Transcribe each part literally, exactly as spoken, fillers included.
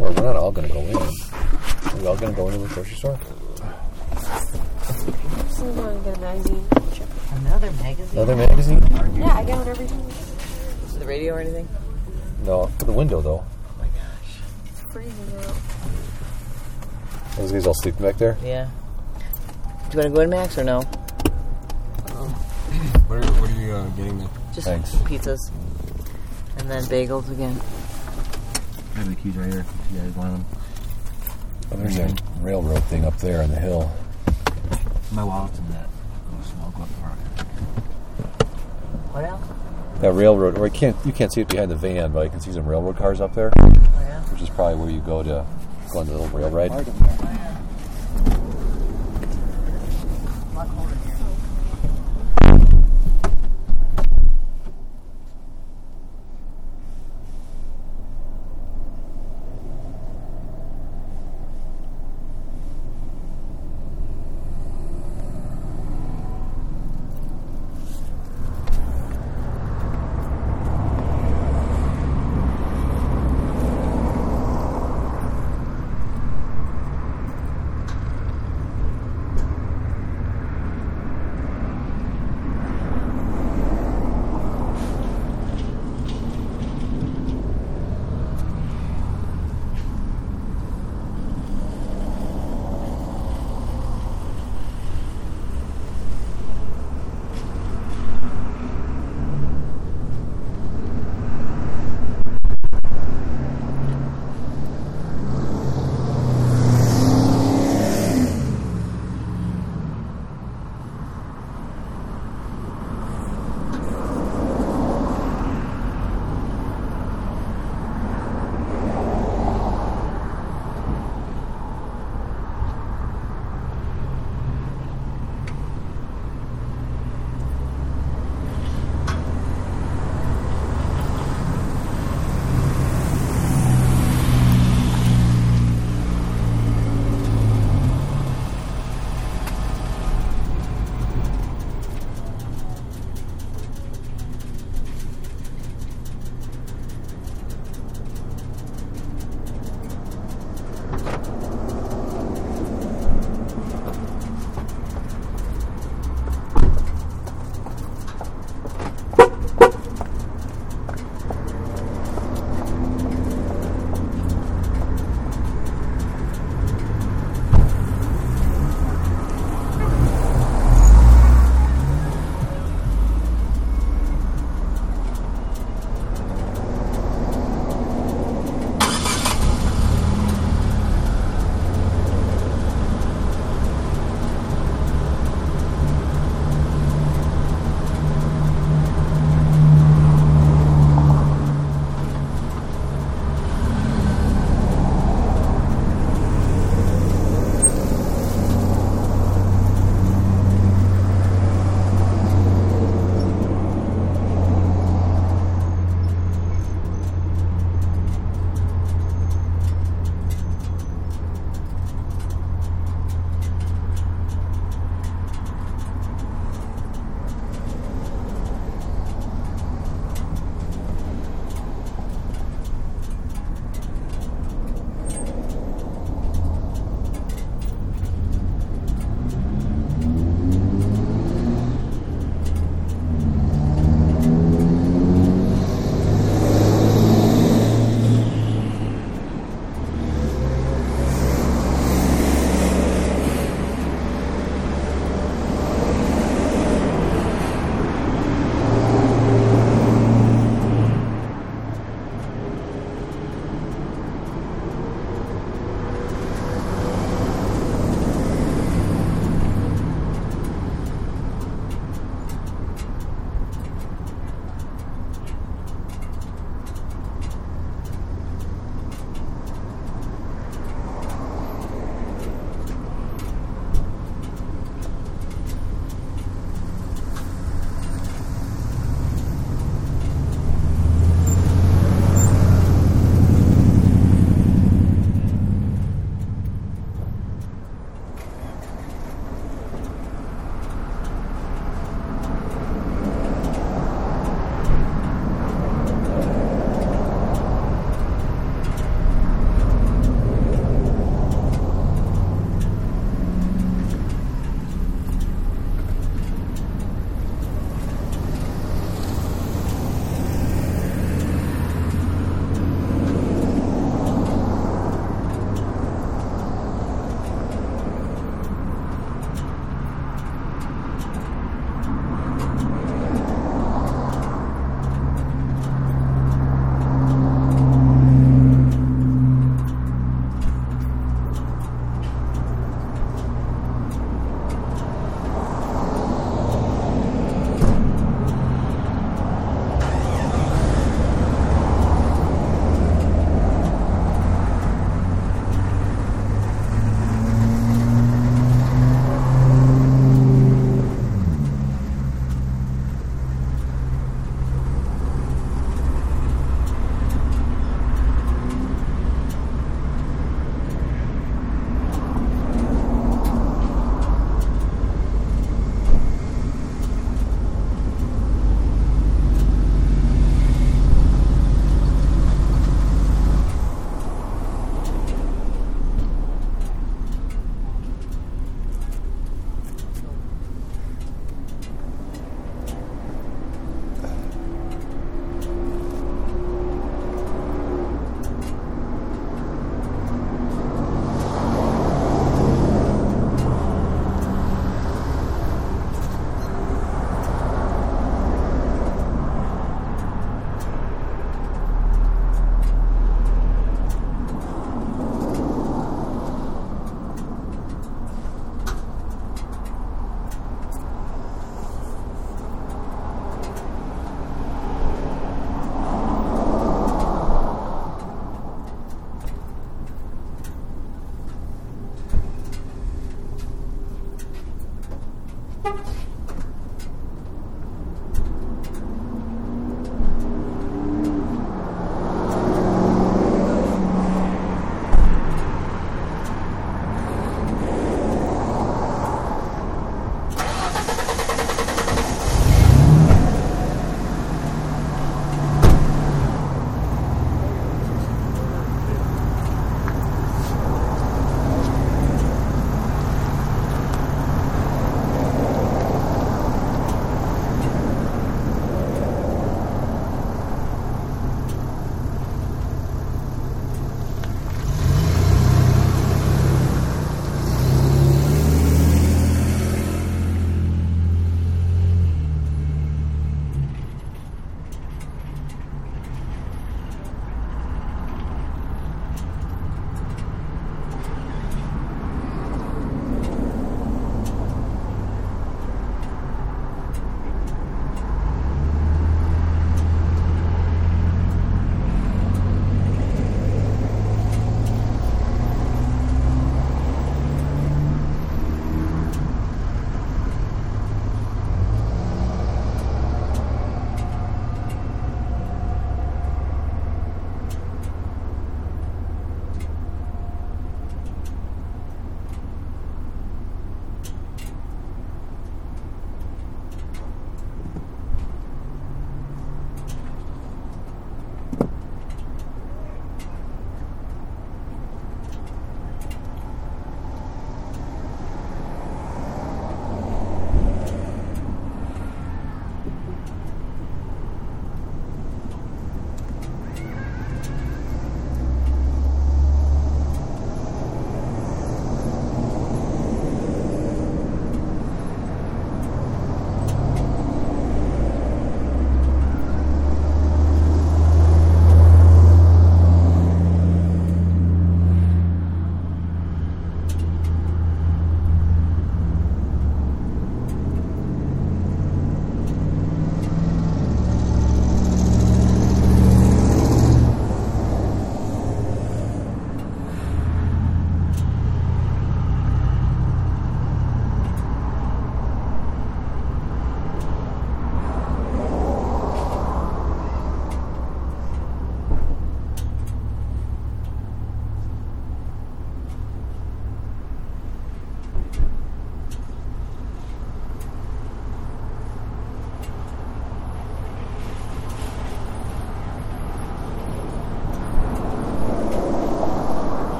Well, we're not all going to go in. Are we all going to go into the grocery store? I'm going to get a magazine. Another magazine? Another magazine? Yeah, I get one every time. The radio or anything? No, for the window, though. Oh my gosh. It's freezing out. Those guys all sleeping back there? Yeah. Do you want to go in, Max, or no? What are, what are you uh, getting there? Just Thanks. pizzas. And then bagels again. I have the keys right here if you guys want them. Oh, there's a railroad thing up there on the hill. My wallet's in that small glove pocket. What else? That railroad, or I can't, you can't see it behind the van, but I can see some railroad cars up there, Oh, yeah? which is probably where you go to go on the little rail ride.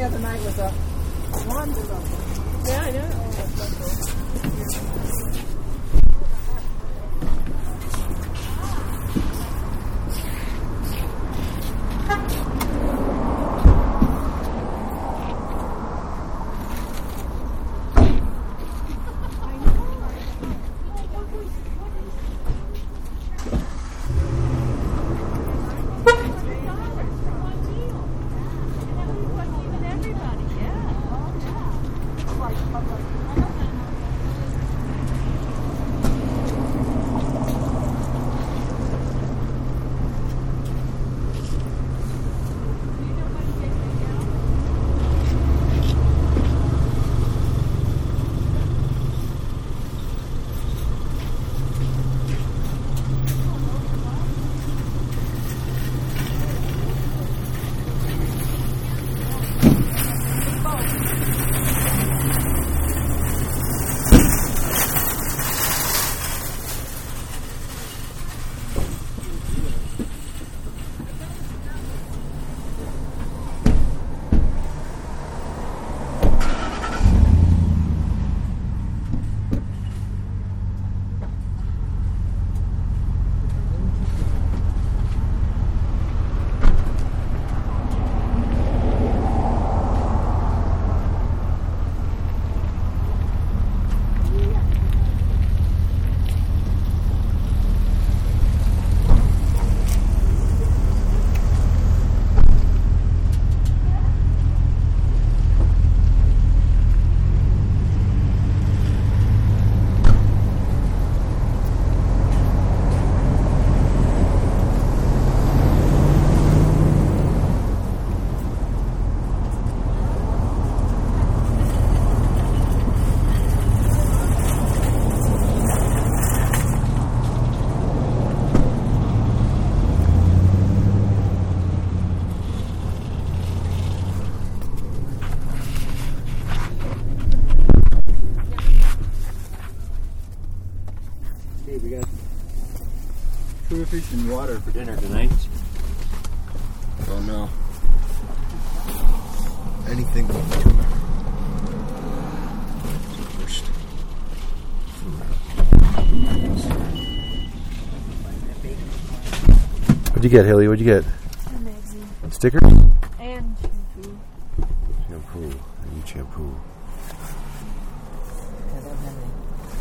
other night was a wonderful. Yeah, I know. Tuna fish and water for dinner tonight. Oh no. Anything but tuna. First. What'd you get, Haley? What'd you get? A magazine. Stickers? And shampoo. Shampoo. I need shampoo. I don't have any.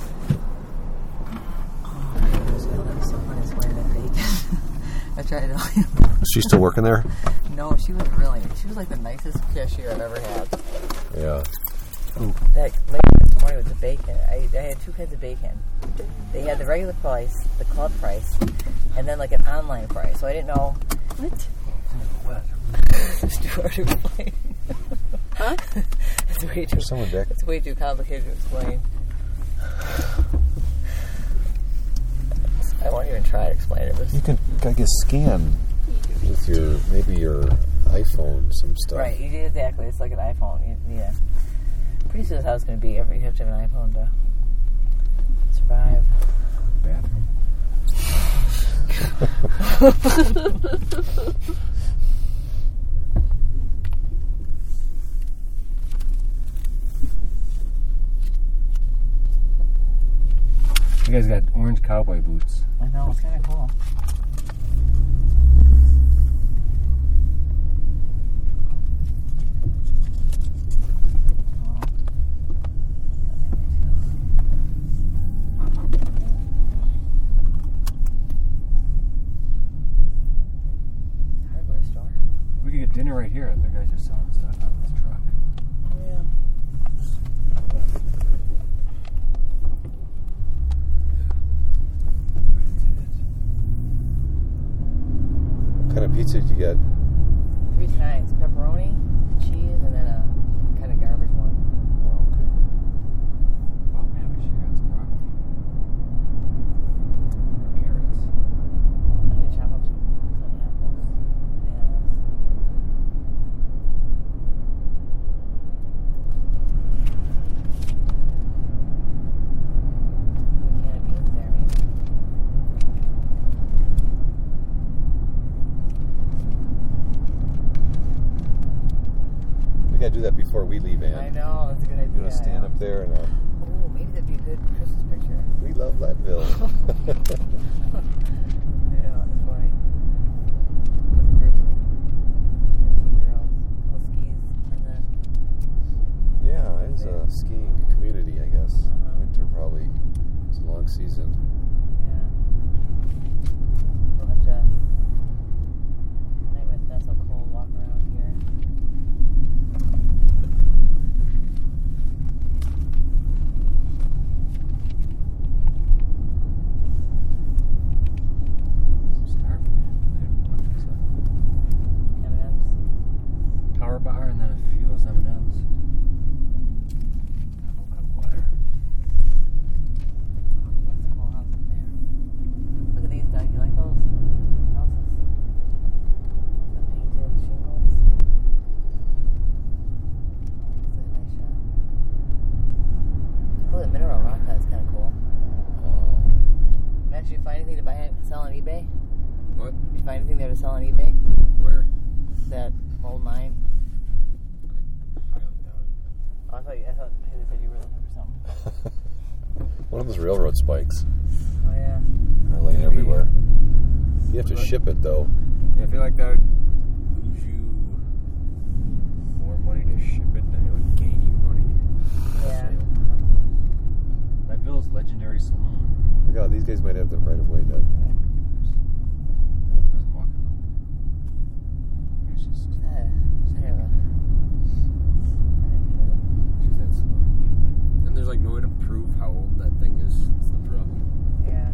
Oh, it was gonna be so funny explaining that bacon. I tried to tell you. Is she still working there? No, she was really, she was like the nicest cashier I've ever had. Yeah. That lady this morning with the bacon, I, I had two kinds of bacon. They had the regular price, the club price, and then like an online price. So I didn't know. What? It's too hard to explain. Huh? It's way too. There's someone back. It's way too complicated to explain. I won't even try to explain it. You can, I guess, scan with your, maybe your iPhone some stuff. Right, you do exactly. It's like an iPhone. You, yeah. Pretty soon that's how it's going to be. You have to have an iPhone to survive. Bathroom. You guys got orange cowboy boots. I know, it's kind of cool. Hardware store. We could get dinner right here. The guys are selling stuff out of this truck. Oh, yeah. What kind of pizza did you get? Three kinds. Pepperoni, cheese, and then a kind of garbage one. Oh, okay. Oh man, we should have got some broccoli. Or carrots. I could chop up some, some apples, bananas. A can of beans there, maybe. gonna Yeah, stand yeah. up there and uh, Oh, maybe that'd be a good Christmas picture. we love Leadville. Yeah, it's funny. With a group of fifteen girls, little skis, and then Yeah, it's a skiing community, I guess. Uh-huh. Winter probably it's a long season. yeah, we'll have to. Night when it's not so cold, walk around here. Starving, man. I had lunch and M and M's. stuff. Power bar and then a few of M and M's. And a little bit of water. That's a cool house up there. Look at these, Doug. You like those houses? The painted shingles. It's a nice shop. Oh, the mineral rock that's kind of cool. Uh, Max, did you find anything to buy sell on eBay? What? Did you find anything there to sell on eBay? Where? That old mine? I highly doubt it. Oh, I thought you, I thought they said you were looking for something. one of those railroad spikes Oh yeah. are laying everywhere. You have to ship it though. Yeah, I feel like that would lose you more money to ship it than it would gain you money. Yeah. Leadville's Legendary Saloon. Look out, these guys might have the right of way, Doug. I was walking though. He was just. Is that, is that a, She's that saloon. And there's like no way to prove how old that thing is. That's the problem. yeah.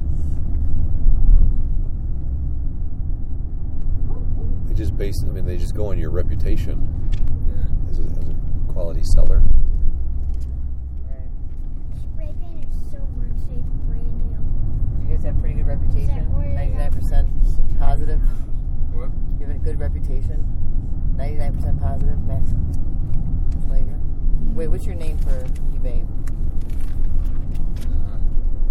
They just base. I mean, they just go on your reputation Yeah. as a, as a quality seller. Right. Spray paint is silver and say it's brand new. You guys have pretty good reputation. Is that where they ninety-nine got percent for six hundred positive. dollars? What? You have a good reputation. ninety-nine percent positive, Max Slager. Wait, what's your name for eBay? Uh,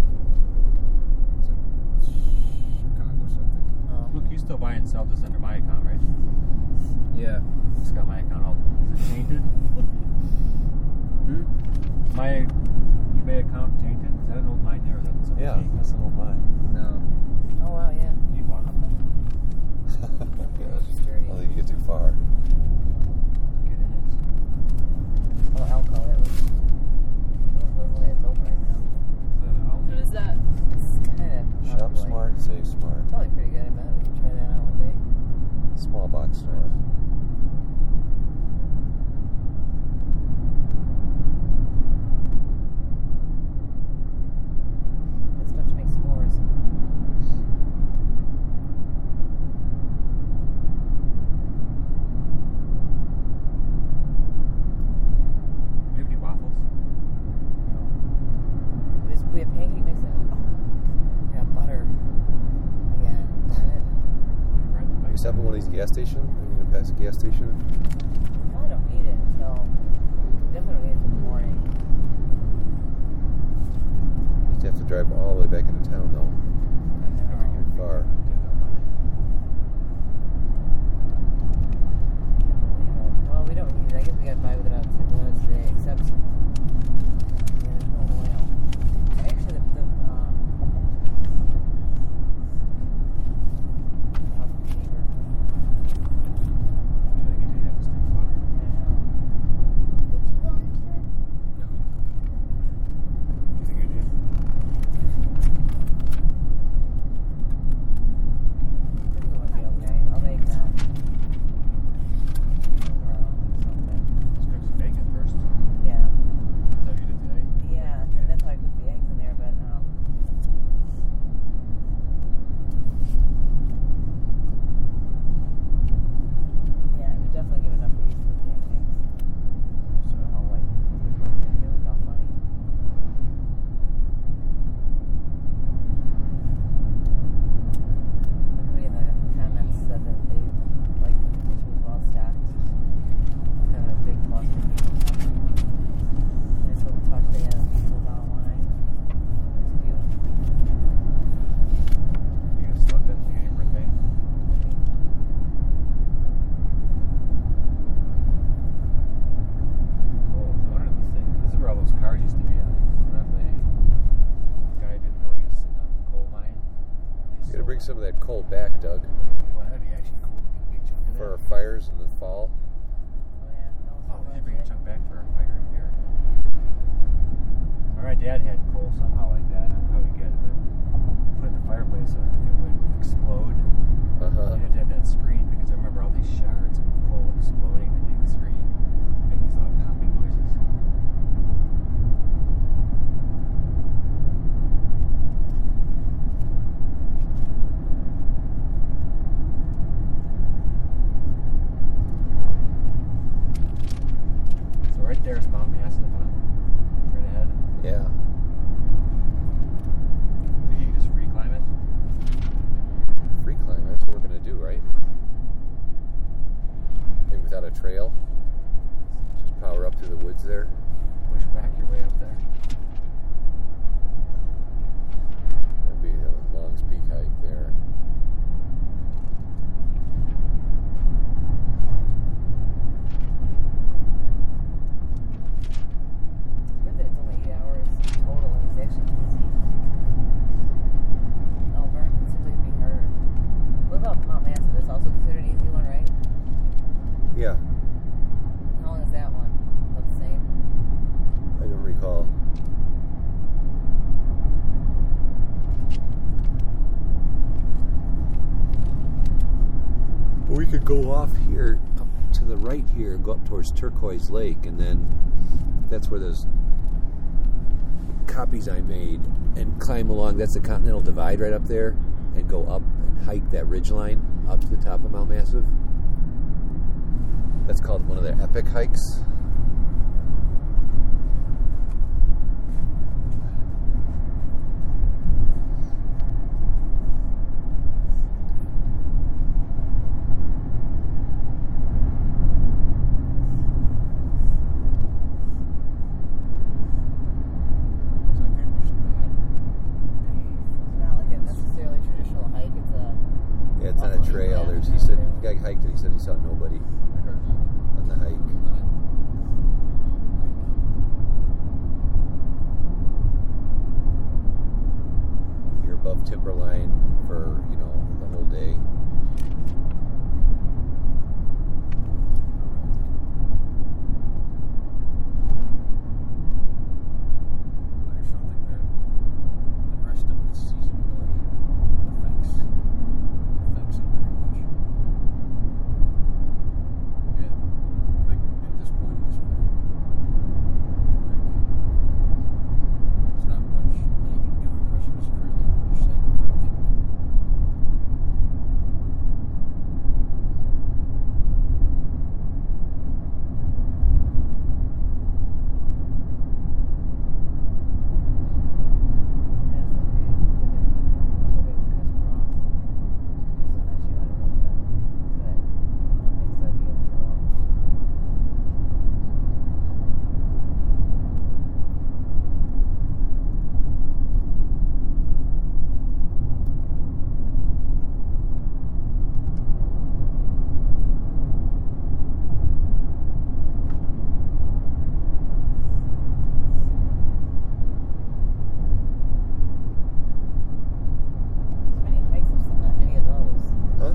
it's like Chicago something. Oh. Luke, you still buy and sell this under my account, right? Yeah. Luke's got my account all. Is it tainted? Hmm? My eBay account tainted? Is that an old mine there? Or is that something? Yeah, that's an old mine. No. Oh, wow, yeah. You bought up there? It's sturdy. I don't think you get too far. Get in it. Oh, alcohol. That was. Oh, hopefully it's open right now. Is that an outlet? What is that? It's kind of. Shop smart, save smart. Probably pretty good, I bet. We can try that out one day. Small box store. Good stuff to make s'mores. Do you have any waffles? No. There's, we have pancake mix and oh, we got butter. Again. Darn it. You ride the bike? You stop at one of these gas stations? Are you gonna pass a gas station? Probably don't need it until. Definitely don't need it until the morning. You just have to drive all the way back into town, though. Never No. get Far. Can't believe it. Well, we don't need it. I guess we gotta buy without without today, except yeah, there's no oil. Actually, the, the um, house is cheaper. Should I give you half a stick of flour? Did you go into it? No. Do you think I did? bring some of that coal back, Doug, Well, that'd be actually cool to get a big chunk of for that. our fires in the fall. Oh, yeah. That was Oh, we so should bring a much. chunk back for our fire in here. All right, Dad had coal somehow like that. I don't know how he get it, but you put it in the fireplace, so it would explode. Uh-huh. You had to have that screen because I remember all these shards of coal exploding and hitting the screen, making these loud popping noises. So right there's Mount Massive, huh? Right ahead. Yeah. Think you can just free climb it? Free climb, that's what we're going to do, right? Maybe without a trail. Just power up through the woods there. Bushwhack your way up there. That'd be the Longs Peak hike there. Good that it's only eight hours total, and it's actually easy. Elburn seems like it'd be harder. What about Mount Massive? That's also considered an easy one, right? Yeah, How long is that one? About the same? I don't recall. We could go off here, up to the right here, and go up towards Turquoise Lake, and then that's where those copies I made, and climb along. That's the Continental Divide right up there, and go up and hike that ridge line up to the top of Mount Massive. That's called one of their epic hikes. So I could do some bad It's not like a necessarily traditional hike. It's a Yeah, it's on a trail. There's, he said, the guy hiked it, he said he saw nobody on the hike. You're above timberline for, you know, the whole day. I just don't think that the rest of the season really affects affects it very much. Yeah, like at this point in the spring, like there's not much that you can do unless you was really psych affected. Huh?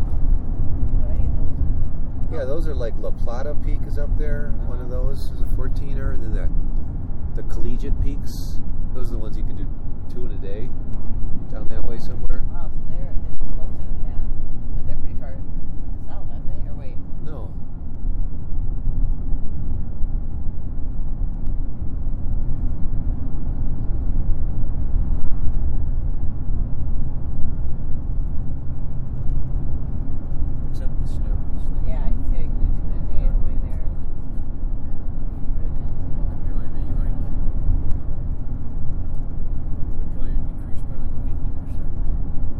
Yeah, those are like La Plata Peak is up there. One of those is a fourteener. And then the, the Collegiate Peaks, those are the ones you can do two in a day down that way somewhere. Wow, so they're, they're closer than that. But they're pretty far south, aren't they? Or wait. No. Except the snow. Yeah, I can see how you can do two in a day the way there. That'd probably be like, would probably decrease by like fifty percent.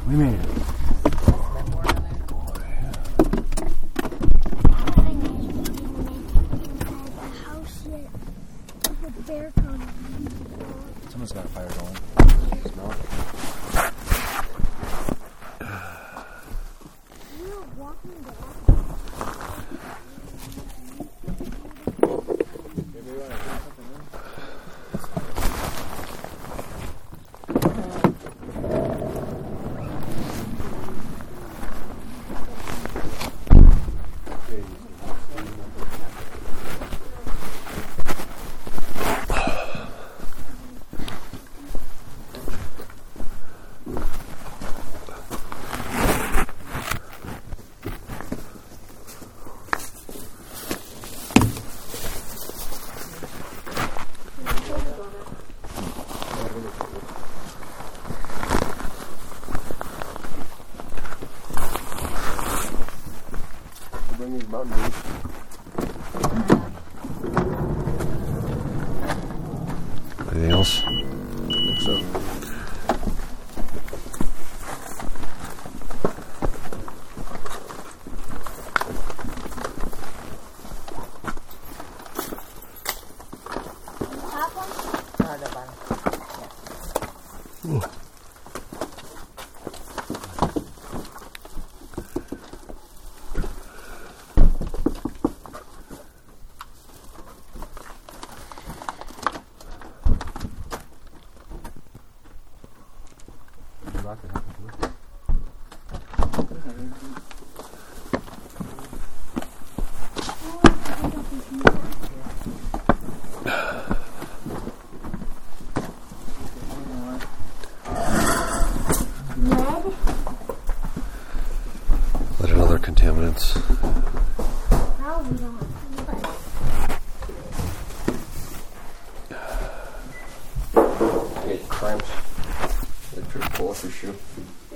We made it. Bear coming. Someone's got a fire going. Smell it? We were walking back. Bring these mountain boots. Anything else? I think so. Top one? Uh, the bottom. Ooh. What are other contaminants? Probably not. Get cramps. They pretty cool for sure.